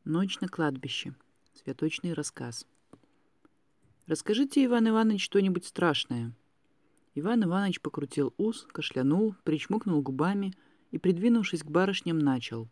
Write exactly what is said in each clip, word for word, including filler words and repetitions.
Ночь на кладбище. Святочный рассказ. «Расскажите, Иван Иванович, что-нибудь страшное». Иван Иванович покрутил ус, кашлянул, причмокнул губами и, придвинувшись к барышням, начал.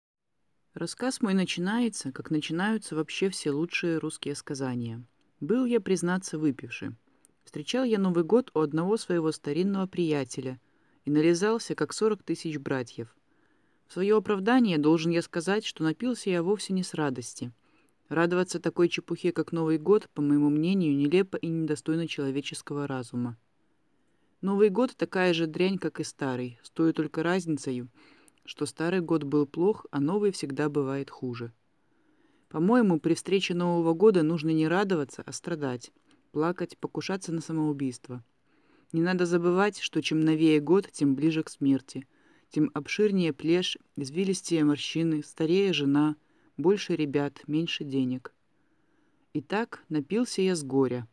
Рассказ мой начинается, как начинаются вообще все лучшие русские сказания. Был я, признаться, выпивший. Встречал я Новый год у одного своего старинного приятеля и нализался, как сорок тысяч братьев. В свое оправдание должен я сказать, что напился я вовсе не с радости. Радоваться такой чепухе, как Новый год, по моему мнению, нелепо и недостойно человеческого разума. Новый год такая же дрянь, как и старый, с той только разницей, что старый год был плох, а новый всегда бывает хуже. По-моему, при встрече Нового года нужно не радоваться, а страдать, плакать, покушаться на самоубийство. Не надо забывать, что чем новее год, тем ближе к смерти, тем обширнее плешь, извилистее морщины, старее жена, больше ребят, меньше денег. Итак, напился я с горя.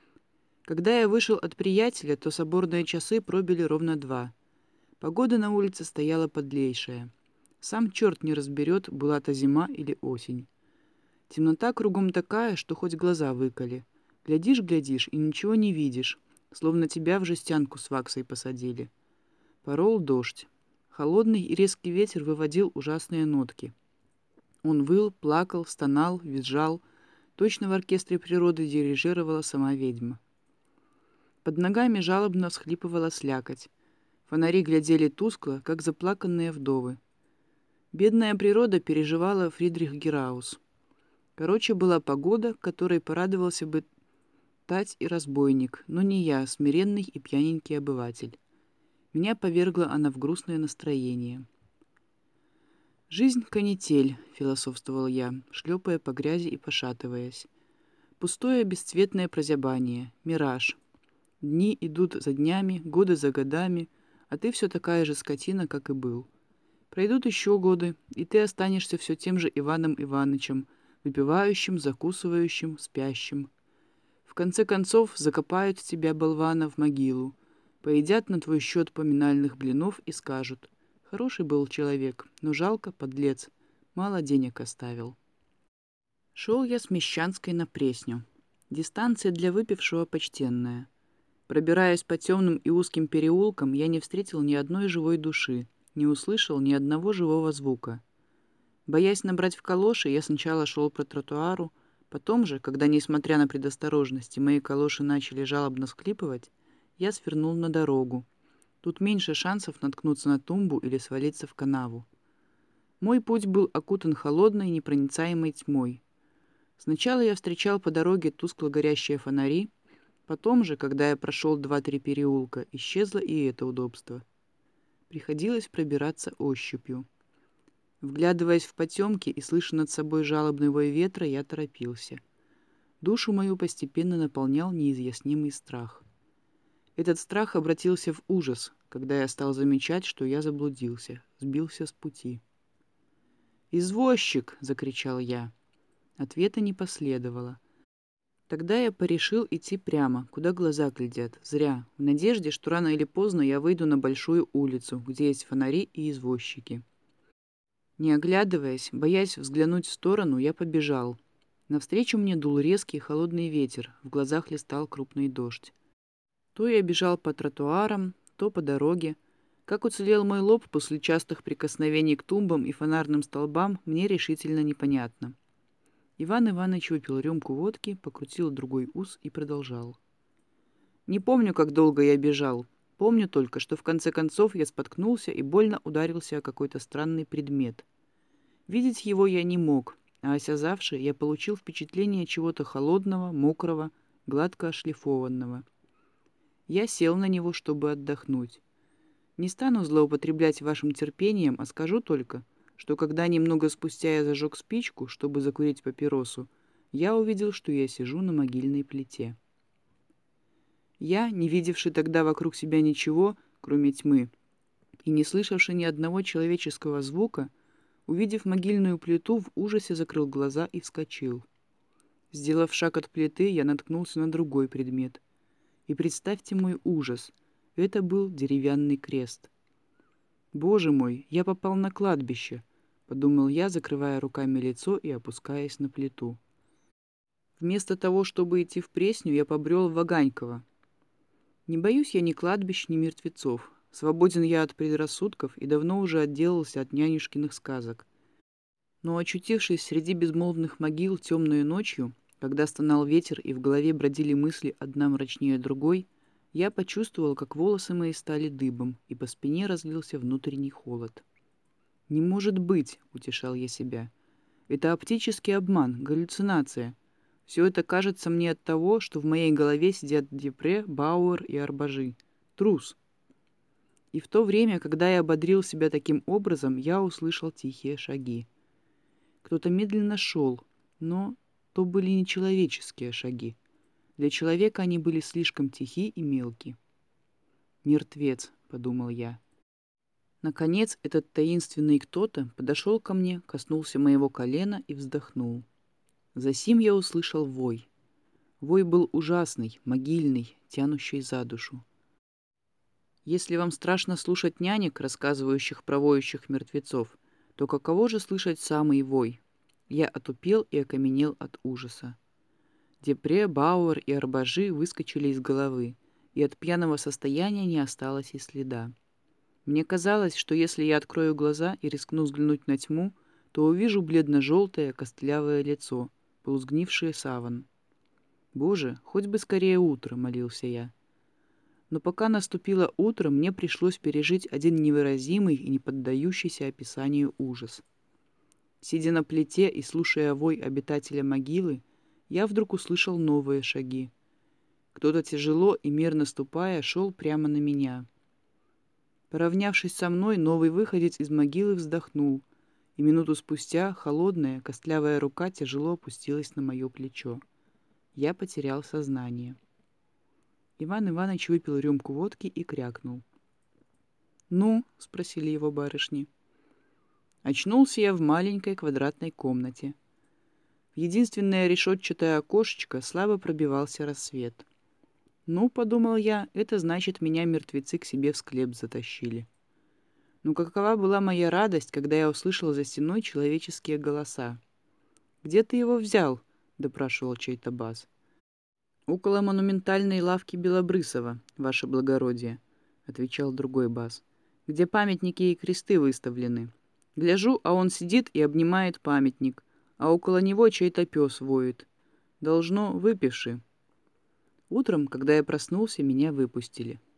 Когда я вышел от приятеля, то соборные часы пробили ровно два. Погода на улице стояла подлейшая. Сам черт не разберет, была то зима или осень. Темнота кругом такая, что хоть глаза выколи. Глядишь-глядишь и ничего не видишь, словно тебя в жестянку с ваксой посадили. Порол дождь. Холодный и резкий ветер выводил ужасные нотки. Он выл, плакал, стонал, визжал. Точно в оркестре природы дирижировала сама ведьма. Под ногами жалобно всхлипывала слякоть. Фонари глядели тускло, как заплаканные вдовы. Бедная природа переживала Фридрих Гераус. Короче, была погода, которой порадовался бы тать и разбойник, но не я, смиренный и пьяненький обыватель. Меня повергла она в грустное настроение. «Жизнь — канитель», — философствовал я, шлепая по грязи и пошатываясь. «Пустое бесцветное прозябание, мираж. Дни идут за днями, годы за годами, а ты все такая же скотина, как и был. Пройдут еще годы, и ты останешься все тем же Иваном Иванычем, выпивающим, закусывающим, спящим. В конце концов закопают тебя, болвана, в могилу, поедят на твой счет поминальных блинов и скажут: хороший был человек, но жалко, подлец, мало денег оставил». Шел я с Мещанской на Пресню. Дистанция для выпившего почтенная. Пробираясь по темным и узким переулкам, я не встретил ни одной живой души, не услышал ни одного живого звука. Боясь набрать в калоши, я сначала шел по тротуару, потом же, когда, несмотря на предосторожности, мои калоши начали жалобно всхлипывать, я свернул на дорогу. Тут меньше шансов наткнуться на тумбу или свалиться в канаву. Мой путь был окутан холодной, непроницаемой тьмой. Сначала я встречал по дороге тускло горящие фонари, потом же, когда я прошел два-три переулка, исчезло и это удобство. Приходилось пробираться ощупью. Вглядываясь в потемки и слыша над собой жалобный вой ветра, я торопился. Душу мою постепенно наполнял неизъяснимый страх. Этот страх обратился в ужас, когда я стал замечать, что я заблудился, сбился с пути. «Извозчик!» — закричал я. Ответа не последовало. Тогда я порешил идти прямо, куда глаза глядят, зря, в надежде, что рано или поздно я выйду на большую улицу, где есть фонари и извозчики. Не оглядываясь, боясь взглянуть в сторону, я побежал. Навстречу мне дул резкий холодный ветер, в глазах листал крупный дождь. То я бежал по тротуарам, то по дороге. Как уцелел мой лоб после частых прикосновений к тумбам и фонарным столбам, мне решительно непонятно. Иван Иванович выпил рюмку водки, покрутил другой ус и продолжал. «Не помню, как долго я бежал. Помню только, что в конце концов я споткнулся и больно ударился о какой-то странный предмет. Видеть его я не мог, а осязавши, я получил впечатление чего-то холодного, мокрого, гладко ошлифованного. Я сел на него, чтобы отдохнуть. Не стану злоупотреблять вашим терпением, а скажу только, что когда немного спустя я зажег спичку, чтобы закурить папиросу, я увидел, что я сижу на могильной плите. Я, не видевший тогда вокруг себя ничего, кроме тьмы, и не слышавший ни одного человеческого звука, увидев могильную плиту, в ужасе закрыл глаза и вскочил. Сделав шаг от плиты, я наткнулся на другой предмет. И представьте мой ужас. Это был деревянный крест. «Боже мой, я попал на кладбище», — подумал я, закрывая руками лицо и опускаясь на плиту. Вместо того, чтобы идти в Пресню, я побрел в Ваганьково. Не боюсь я ни кладбищ, ни мертвецов. Свободен я от предрассудков и давно уже отделался от нянюшкиных сказок. Но, очутившись среди безмолвных могил темную ночью, когда стонал ветер и в голове бродили мысли одна мрачнее другой, я почувствовал, как волосы мои стали дыбом, и по спине разлился внутренний холод. «Не может быть!» — утешал я себя. «Это оптический обман, галлюцинация. Все это кажется мне от того, что в моей голове сидят Депре, Бауэр и Арбажи. Трус!» И в то время, когда я ободрил себя таким образом, я услышал тихие шаги. Кто-то медленно шел, но то были не человеческие шаги. Для человека они были слишком тихи и мелки. «Мертвец», — подумал я. Наконец, этот таинственный кто-то подошел ко мне, коснулся моего колена и вздохнул. Засим я услышал вой. Вой был ужасный, могильный, тянущий за душу. Если вам страшно слушать нянек, рассказывающих про воющих мертвецов, то каково же слышать самый вой? Я отупел и окаменел от ужаса. Депре, Бауэр и Арбажи выскочили из головы, и от пьяного состояния не осталось и следа. Мне казалось, что если я открою глаза и рискну взглянуть на тьму, то увижу бледно-желтое костлявое лицо, полусгнившее саван. «Боже, хоть бы скорее утро», — молился я. Но пока наступило утро, мне пришлось пережить один невыразимый и не поддающийся описанию ужас. Сидя на плите и слушая вой обитателя могилы, я вдруг услышал новые шаги. Кто-то тяжело и мерно ступая шел прямо на меня. Поравнявшись со мной, новый выходец из могилы вздохнул, и минуту спустя холодная, костлявая рука тяжело опустилась на мое плечо. Я потерял сознание. Иван Иванович выпил рюмку водки и крякнул. «Ну?» — спросили его барышни. Очнулся я в маленькой квадратной комнате. В единственное решетчатое окошечко слабо пробивался рассвет. «Ну, — подумал я, — это значит, меня мертвецы к себе в склеп затащили». Но какова была моя радость, когда я услышал за стеной человеческие голоса. «Где ты его взял?» — допрашивал чей-то бас. «Около монументальной лавки Белобрысова, ваше благородие», — отвечал другой бас, — «где памятники и кресты выставлены. Гляжу, а он сидит и обнимает памятник, а около него чей-то пес воет. Должно, выпивши». Утром, когда я проснулся, меня выпустили.